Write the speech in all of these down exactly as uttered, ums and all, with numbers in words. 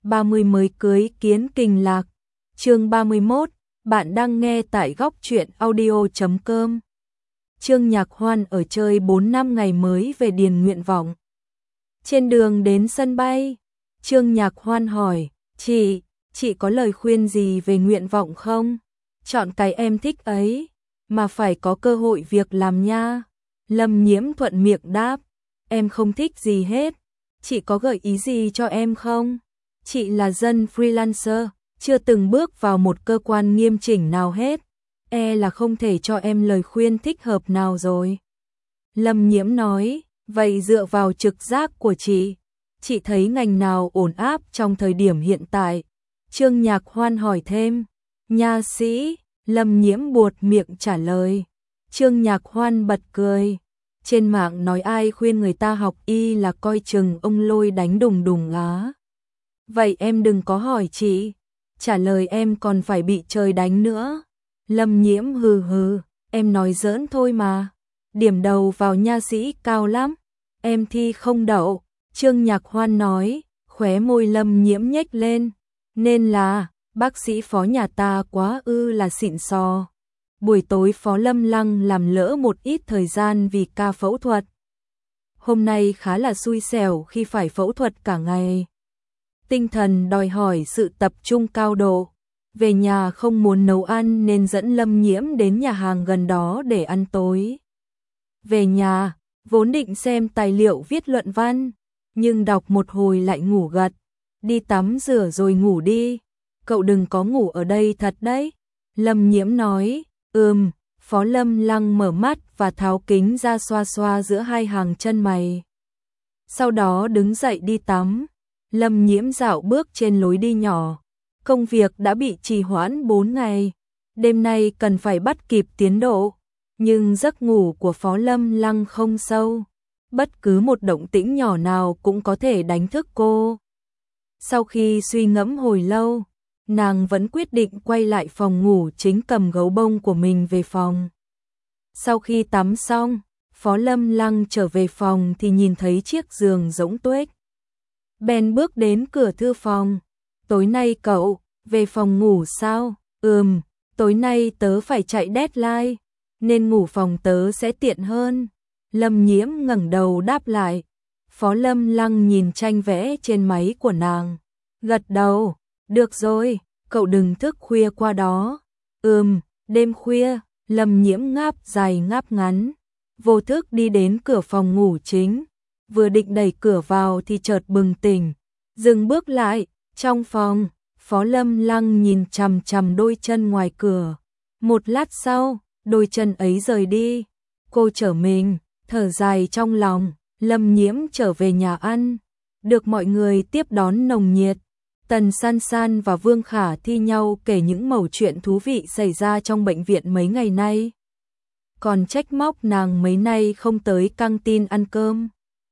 ba mươi mới cưới kiến kình lạc. Chương ba mươi mốt, bạn đang nghe tại góc truyện audio chấm com. Trương Nhạc Hoan ở chơi bốn năm ngày mới về điền nguyện vọng. Trên đường đến sân bay, Trương Nhạc Hoan hỏi, chị, chị có lời khuyên gì về nguyện vọng không? Chọn cái em thích ấy, mà phải có cơ hội việc làm nha. Lâm Nhiễm thuận miệng đáp, em không thích gì hết, chị có gợi ý gì cho em không? Chị là dân freelancer, chưa từng bước vào một cơ quan nghiêm chỉnh nào hết, e là không thể cho em lời khuyên thích hợp nào rồi. Lâm Nhiễm nói, vậy dựa vào trực giác của chị, chị thấy ngành nào ổn áp trong thời điểm hiện tại? Trương Nhạc Hoan hỏi thêm. Nha sĩ, Lâm Nhiễm buột miệng trả lời. Trương Nhạc Hoan bật cười. Trên mạng nói ai khuyên người ta học y là coi chừng ông lôi đánh đùng đùng á. Vậy em đừng có hỏi chị, trả lời em còn phải bị trời đánh nữa. Lâm Nhiễm hừ hừ, em nói giỡn thôi mà. Điểm đầu vào nha sĩ cao lắm, em thi không đậu. Trương Nhạc Hoan nói, khóe môi Lâm Nhiễm nhếch lên. Nên là, bác sĩ phó nhà ta quá ư là xịn sò. Buổi tối phó Lâm Lăng làm lỡ một ít thời gian vì ca phẫu thuật. Hôm nay khá là xui xẻo khi phải phẫu thuật cả ngày. Tinh thần đòi hỏi sự tập trung cao độ. Về nhà không muốn nấu ăn nên dẫn Lâm Nhiễm đến nhà hàng gần đó để ăn tối. Về nhà, vốn định xem tài liệu viết luận văn, nhưng đọc một hồi lại ngủ gật. Đi tắm rửa rồi ngủ đi, cậu đừng có ngủ ở đây thật đấy. Lâm Nhiễm nói, ừm, phó Lâm Lăng mở mắt và tháo kính ra xoa xoa giữa hai hàng chân mày. Sau đó đứng dậy đi tắm. Lâm Nhiễm dạo bước trên lối đi nhỏ. Công việc đã bị trì hoãn bốn ngày. Đêm nay cần phải bắt kịp tiến độ. Nhưng giấc ngủ của phó Lâm Lăng không sâu. Bất cứ một động tĩnh nhỏ nào cũng có thể đánh thức cô. Sau khi suy ngẫm hồi lâu, nàng vẫn quyết định quay lại phòng ngủ chính cầm gấu bông của mình về phòng. Sau khi tắm xong, phó Lâm Lăng trở về phòng thì nhìn thấy chiếc giường rỗng tuếch. Bèn bước đến cửa thư phòng. Tối nay cậu về phòng ngủ sao? Ừm, tối nay tớ phải chạy deadline, nên ngủ phòng tớ sẽ tiện hơn. Lâm Nhiễm ngẩng đầu đáp lại. Phó Lâm Lăng nhìn tranh vẽ trên máy của nàng, gật đầu, được rồi, cậu đừng thức khuya qua đó. Ừm, đêm khuya, Lâm Nhiễm ngáp dài ngáp ngắn, vô thức đi đến cửa phòng ngủ chính. Vừa định đẩy cửa vào thì chợt bừng tỉnh, dừng bước lại. Trong phòng, phó Lâm Lăng nhìn chằm chằm đôi chân ngoài cửa. Một lát sau, đôi chân ấy rời đi. Cô trở mình, thở dài trong lòng. Lâm Nhiễm trở về nhà ăn, được mọi người tiếp đón nồng nhiệt. Tần San San và Vương Khả thi nhau kể những mẩu chuyện thú vị xảy ra trong bệnh viện mấy ngày nay. Còn trách móc nàng mấy nay không tới căng tin ăn cơm.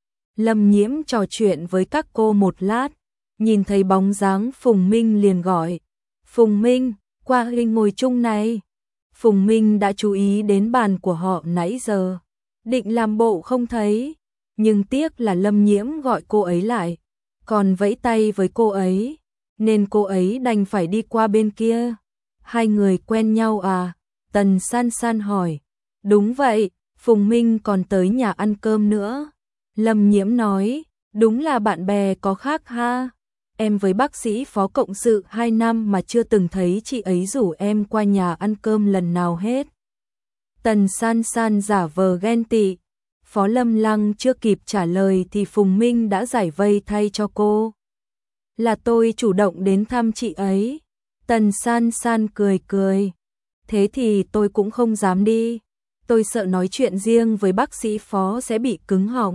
Lâm Nhiễm trò chuyện với các cô một lát, nhìn thấy bóng dáng Phùng Minh liền gọi. Phùng Minh, qua hình ngồi chung này. Phùng Minh đã chú ý đến bàn của họ nãy giờ, định làm bộ không thấy. Nhưng tiếc là Lâm Nhiễm gọi cô ấy lại, còn vẫy tay với cô ấy, nên cô ấy đành phải đi qua bên kia. Hai người quen nhau à? Tần San San hỏi. Đúng vậy, Phùng Minh còn tới nhà ăn cơm nữa. Lâm Nhiễm nói, đúng là bạn bè có khác ha. Em với bác sĩ phó cộng sự hai năm mà chưa từng thấy chị ấy rủ em qua nhà ăn cơm lần nào hết. Tần San San giả vờ ghen tị. Phó Lâm Lăng chưa kịp trả lời thì Phùng Minh đã giải vây thay cho cô. Là tôi chủ động đến thăm chị ấy. Tần San San cười cười. Thế thì tôi cũng không dám đi. Tôi sợ nói chuyện riêng với bác sĩ phó sẽ bị cứng họng.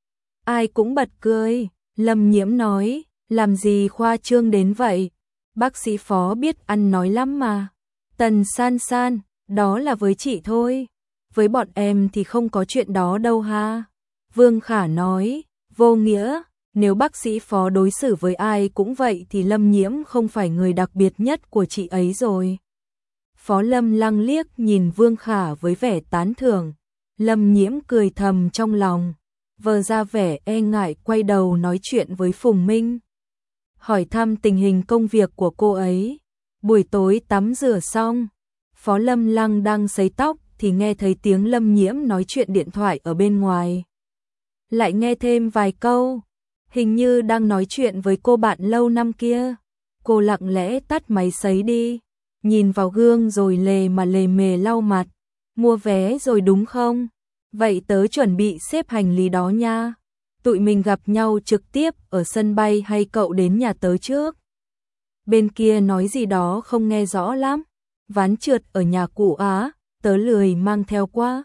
Ai cũng bật cười. Lâm Nhiễm nói, làm gì khoa trương đến vậy? Bác sĩ phó biết ăn nói lắm mà. Tần San San, đó là với chị thôi. Với bọn em thì không có chuyện đó đâu ha. Vương Khả nói, vô nghĩa, nếu bác sĩ phó đối xử với ai cũng vậy thì Lâm Nhiễm không phải người đặc biệt nhất của chị ấy rồi. Phó Lâm Lăng liếc nhìn Vương Khả với vẻ tán thưởng. Lâm Nhiễm cười thầm trong lòng, vờ ra vẻ e ngại quay đầu nói chuyện với Phùng Minh. hỏi thăm tình hình công việc của cô ấy. Buổi tối tắm rửa xong, Phó Lâm Lăng đang sấy tóc thì nghe thấy tiếng Lâm Nhiễm nói chuyện điện thoại ở bên ngoài. Lại nghe thêm vài câu, hình như đang nói chuyện với cô bạn lâu năm kia. Cô lặng lẽ tắt máy sấy đi, nhìn vào gương rồi lề mà lề mề lau mặt. Mua vé rồi đúng không? Vậy tớ chuẩn bị xếp hành lý đó nha. Tụi mình gặp nhau trực tiếp ở sân bay hay cậu đến nhà tớ trước? Bên kia nói gì đó không nghe rõ lắm. Ván trượt ở nhà cụ Á, tớ lười mang theo qua.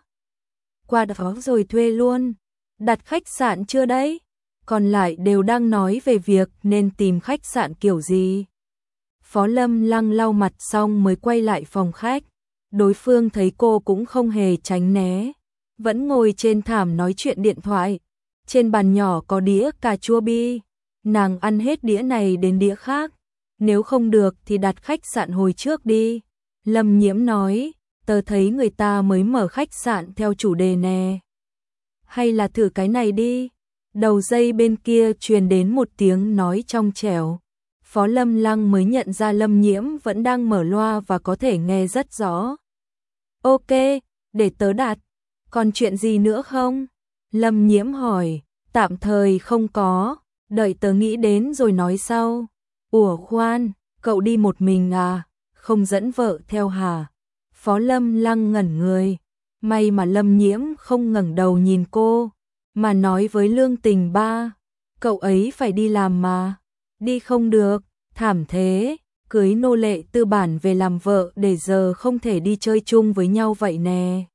Qua đó rồi thuê luôn. Đặt khách sạn chưa đấy? Còn lại đều đang nói về việc nên tìm khách sạn kiểu gì. Phó Lâm Lăng lau mặt xong mới quay lại phòng khách. Đối phương thấy cô cũng không hề tránh né, vẫn ngồi trên thảm nói chuyện điện thoại. Trên bàn nhỏ có đĩa cà chua bi, nàng ăn hết đĩa này đến đĩa khác. Nếu không được thì đặt khách sạn hồi trước đi. Lâm Nhiễm nói, tớ thấy người ta mới mở khách sạn theo chủ đề nè. Hay là thử cái này đi. Đầu dây bên kia truyền đến một tiếng nói trong trẻo. Phó Lâm Lăng mới nhận ra Lâm Nhiễm vẫn đang mở loa và có thể nghe rất rõ. Ok, để tớ đặt. Còn chuyện gì nữa không? Lâm Nhiễm hỏi. Tạm thời không có, đợi tớ nghĩ đến rồi nói sau. Ủa khoan, cậu đi một mình à? Không dẫn vợ theo hả? Phó Lâm Lăng ngẩn người. May mà Lâm Nhiễm không ngẩng đầu nhìn cô, mà nói với Lương Tình Ba. Cậu ấy phải đi làm mà. Đi không được, thảm thế. Cưới nô lệ tư bản về làm vợ để giờ không thể đi chơi chung với nhau vậy nè.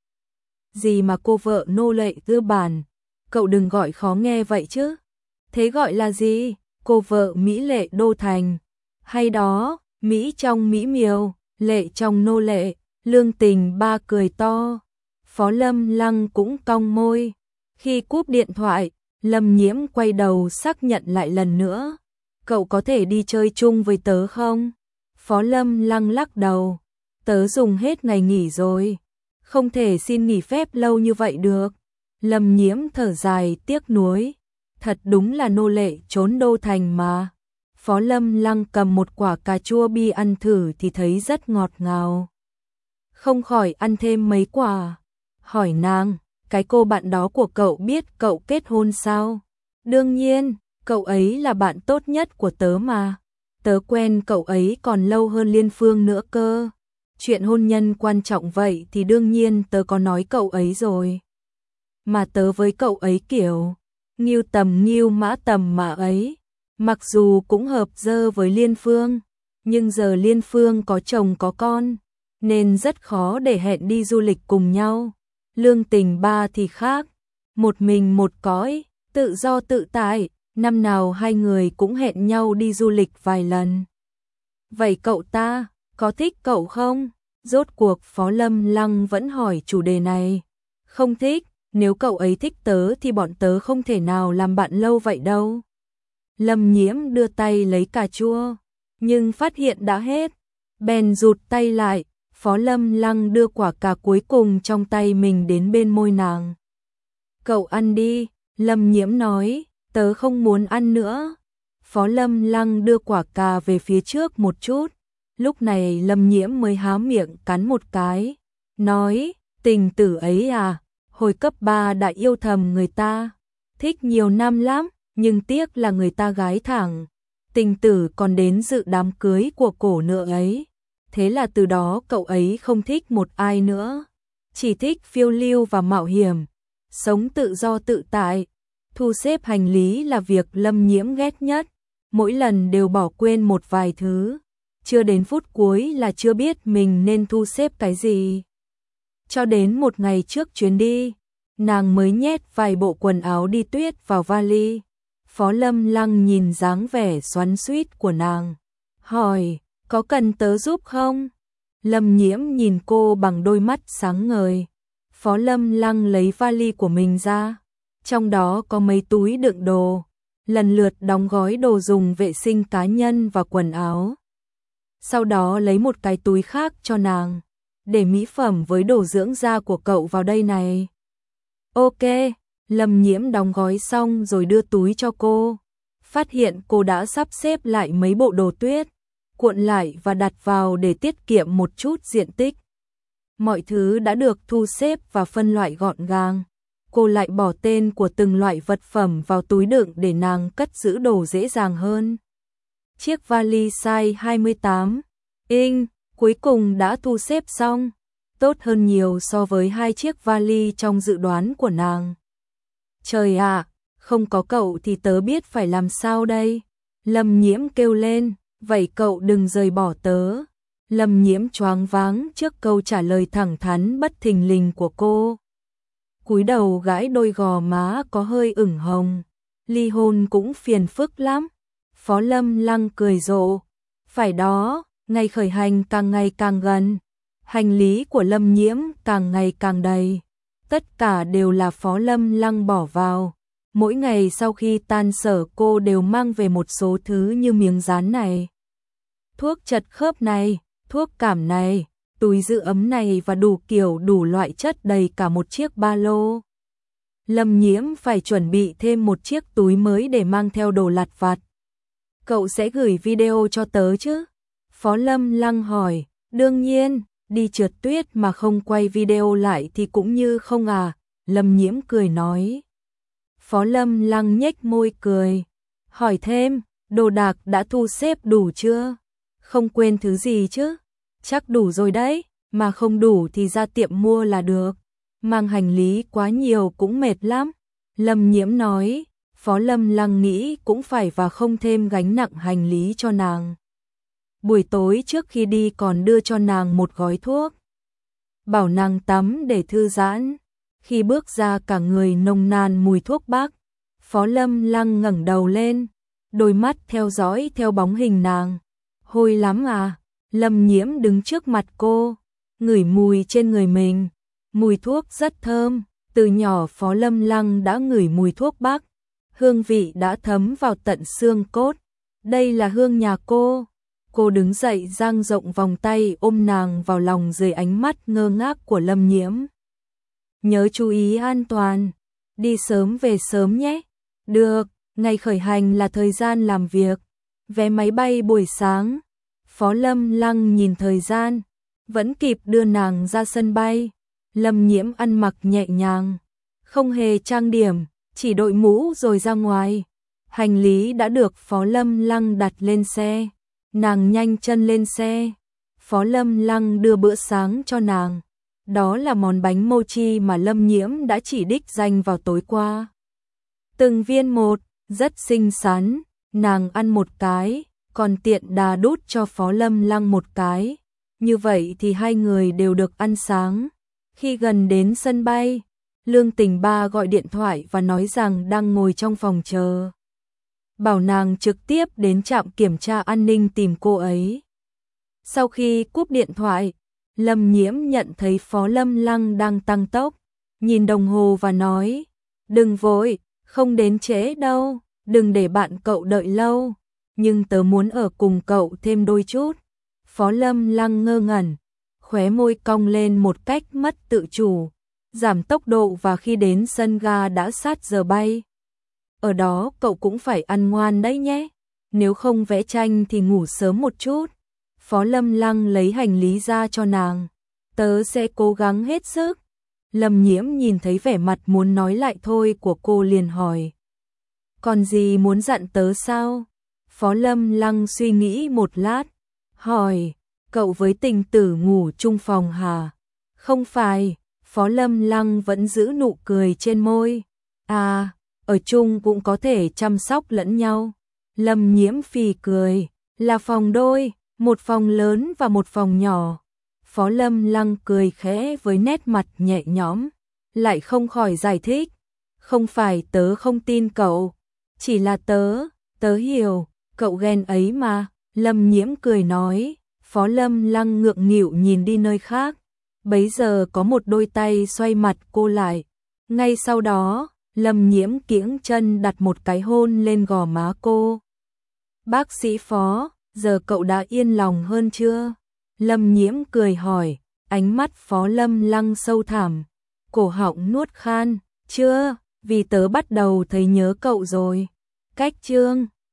Gì mà cô vợ nô lệ tư bản? Cậu đừng gọi khó nghe vậy chứ. Thế gọi là gì? Cô vợ mỹ lệ đô thành. Hay đó, Mỹ trong mỹ miều, lệ trong nô lệ. Lương Tình Ba cười to. Phó Lâm Lăng cũng cong môi. Khi cúp điện thoại, Lâm Nhiễm quay đầu xác nhận lại lần nữa. Cậu có thể đi chơi chung với tớ không? Phó Lâm Lăng lắc đầu. Tớ dùng hết ngày nghỉ rồi. Không thể xin nghỉ phép lâu như vậy được. Lâm Nhiễm thở dài tiếc nuối. Thật đúng là nô lệ trốn đô thành mà. Phó Lâm Lăng cầm một quả cà chua bi ăn thử thì thấy rất ngọt ngào. Không khỏi ăn thêm mấy quả. Hỏi nàng, cái cô bạn đó của cậu biết cậu kết hôn sao? Đương nhiên, cậu ấy là bạn tốt nhất của tớ mà. Tớ quen cậu ấy còn lâu hơn Liên Phương nữa cơ. Chuyện hôn nhân quan trọng vậy thì đương nhiên tớ có nói cậu ấy rồi. Mà tớ với cậu ấy kiểu nghiêu tầm nghiêu mã tầm mà ấy. Mặc dù cũng hợp dơ với Liên Phương, nhưng giờ Liên Phương có chồng có con, nên rất khó để hẹn đi du lịch cùng nhau. Lương Tình Ba thì khác, một mình một cõi, tự do tự tại, năm nào hai người cũng hẹn nhau đi du lịch vài lần. Vậy cậu ta, có thích cậu không? Rốt cuộc Phó Lâm Lăng vẫn hỏi chủ đề này. Không thích, nếu cậu ấy thích tớ thì bọn tớ không thể nào làm bạn lâu vậy đâu. Lâm Nhiễm đưa tay lấy cà chua, nhưng phát hiện đã hết, bèn rụt tay lại. Phó Lâm Lăng đưa quả cà cuối cùng trong tay mình đến bên môi nàng. Cậu ăn đi, Lâm Nhiễm nói, tớ không muốn ăn nữa. Phó Lâm Lăng đưa quả cà về phía trước một chút. Lúc này Lâm Nhiễm mới há miệng cắn một cái, nói, tình tử ấy à, hồi cấp ba đã yêu thầm người ta, thích nhiều năm lắm, nhưng tiếc là người ta gái thẳng. Tình tử còn đến dự đám cưới của cổ nữa ấy. Thế là từ đó cậu ấy không thích một ai nữa, chỉ thích phiêu lưu và mạo hiểm, sống tự do tự tại. Thu xếp hành lý là việc Lâm Nhiễm ghét nhất, mỗi lần đều bỏ quên một vài thứ, chưa đến phút cuối là chưa biết mình nên thu xếp cái gì. Cho đến một ngày trước chuyến đi, nàng mới nhét vài bộ quần áo đi tuyết vào vali. Phó Lâm Lăng nhìn dáng vẻ xoắn xuýt của nàng, hỏi, có cần tớ giúp không? Lâm Nhiễm nhìn cô bằng đôi mắt sáng ngời. Phó Lâm Lăng lấy vali của mình ra, trong đó có mấy túi đựng đồ, lần lượt đóng gói đồ dùng vệ sinh cá nhân và quần áo. Sau đó lấy một cái túi khác cho nàng, để mỹ phẩm với đồ dưỡng da của cậu vào đây này. Ok, Lâm Nhiễm đóng gói xong rồi đưa túi cho cô. phát hiện cô đã sắp xếp lại mấy bộ đồ tuyết, cuộn lại và đặt vào để tiết kiệm một chút diện tích. Mọi thứ đã được thu xếp và phân loại gọn gàng. Cô lại bỏ tên của từng loại vật phẩm vào túi đựng để nàng cất giữ đồ dễ dàng hơn. Chiếc vali size hai mươi tám inch cuối cùng đã thu xếp xong, tốt hơn nhiều so với hai chiếc vali trong dự đoán của nàng. Trời ạ, không có cậu thì tớ biết phải làm sao đây? Lâm Nhiễm kêu lên, vậy cậu đừng rời bỏ tớ. Lâm Nhiễm choáng váng trước câu trả lời thẳng thắn bất thình lình của cô. Cúi đầu gãi đôi gò má có hơi ửng hồng. Ly hôn cũng phiền phức lắm. Phó Lâm Lăng cười rộ. Phải đó, ngày khởi hành càng ngày càng gần. Hành lý của Lâm Nhiễm càng ngày càng đầy. Tất cả đều là Phó Lâm Lăng bỏ vào. Mỗi ngày sau khi tan sở cô đều mang về một số thứ như miếng dán này, thuốc chật khớp này, thuốc cảm này, túi giữ ấm này và đủ kiểu đủ loại chất đầy cả một chiếc ba lô. Lâm Nhiễm phải chuẩn bị thêm một chiếc túi mới để mang theo đồ lặt vặt. Cậu sẽ gửi video cho tớ chứ? Phó Lâm Lăng hỏi. Đương nhiên, đi trượt tuyết mà không quay video lại thì cũng như không à. Lâm Nhiễm cười nói. Phó Lâm Lăng nhếch môi cười. Hỏi thêm, đồ đạc đã thu xếp đủ chưa? Không quên thứ gì chứ? Chắc đủ rồi đấy, mà không đủ thì ra tiệm mua là được. Mang hành lý quá nhiều cũng mệt lắm. Lâm Nhiễm nói. Phó Lâm Lăng nghĩ cũng phải và không thêm gánh nặng hành lý cho nàng. Buổi tối trước khi đi còn đưa cho nàng một gói thuốc, bảo nàng tắm để thư giãn. Khi bước ra cả người nồng nàn mùi thuốc bắc. Phó Lâm Lăng ngẩng đầu lên, đôi mắt theo dõi theo bóng hình nàng. Hôi lắm à? Lâm Nhiễm đứng trước mặt cô, ngửi mùi trên người mình. Mùi thuốc rất thơm, từ nhỏ Phó Lâm Lăng đã ngửi mùi thuốc bắc. Hương vị đã thấm vào tận xương cốt. Đây là hương nhà cô. Cô đứng dậy dang rộng vòng tay ôm nàng vào lòng dưới ánh mắt ngơ ngác của Lâm Nhiễm. Nhớ chú ý an toàn, đi sớm về sớm nhé. Được, ngày khởi hành là thời gian làm việc. Vé máy bay buổi sáng. Phó Lâm Lăng nhìn thời gian, vẫn kịp đưa nàng ra sân bay. Lâm Nhiễm ăn mặc nhẹ nhàng, không hề trang điểm, chỉ đội mũ rồi ra ngoài. Hành lý đã được Phó Lâm Lăng đặt lên xe. Nàng nhanh chân lên xe. Phó Lâm Lăng đưa bữa sáng cho nàng. Đó là món bánh mochi mà Lâm Nhiễm đã chỉ đích danh vào tối qua. Từng viên một, rất xinh xắn. Nàng ăn một cái, còn tiện đà đút cho Phó Lâm Lăng một cái. Như vậy thì hai người đều được ăn sáng. Khi gần đến sân bay, Lương Tình Ba gọi điện thoại và nói rằng đang ngồi trong phòng chờ. Bảo nàng trực tiếp đến trạm kiểm tra an ninh tìm cô ấy. Sau khi cúp điện thoại, Lâm Nhiễm nhận thấy Phó Lâm Lăng đang tăng tốc, nhìn đồng hồ và nói, đừng vội, không đến trễ đâu, đừng để bạn cậu đợi lâu, nhưng tớ muốn ở cùng cậu thêm đôi chút. Phó Lâm Lăng ngơ ngẩn, khóe môi cong lên một cách mất tự chủ, giảm tốc độ và khi đến sân ga đã sát giờ bay. Ở đó cậu cũng phải ăn ngoan đấy nhé, nếu không vẽ tranh thì ngủ sớm một chút. Phó Lâm Lăng lấy hành lý ra cho nàng. Tớ sẽ cố gắng hết sức. Lâm Nhiễm nhìn thấy vẻ mặt muốn nói lại thôi của cô liền hỏi. Còn gì muốn dặn tớ sao? Phó Lâm Lăng suy nghĩ một lát. Hỏi, cậu với Tình Tử ngủ chung phòng hả? Không phải, Phó Lâm Lăng vẫn giữ nụ cười trên môi. À, ở chung cũng có thể chăm sóc lẫn nhau. Lâm Nhiễm phì cười, là phòng đôi. Một phòng lớn và một phòng nhỏ. Phó Lâm Lăng cười khẽ với nét mặt nhẹ nhõm, lại không khỏi giải thích. Không phải tớ không tin cậu, chỉ là tớ, tớ hiểu, cậu ghen ấy mà. Lâm Nhiễm cười nói. Phó Lâm Lăng ngượng nghịu nhìn đi nơi khác. Bấy giờ có một đôi tay xoay mặt cô lại. Ngay sau đó, Lâm Nhiễm kiễng chân đặt một cái hôn lên gò má cô. Bác sĩ Phó, giờ cậu đã yên lòng hơn chưa? Lâm Nhiễm cười hỏi, ánh mắt Phó Lâm Lăng sâu thẳm, cổ họng nuốt khan, chưa, vì tớ bắt đầu thấy nhớ cậu rồi. Cách chương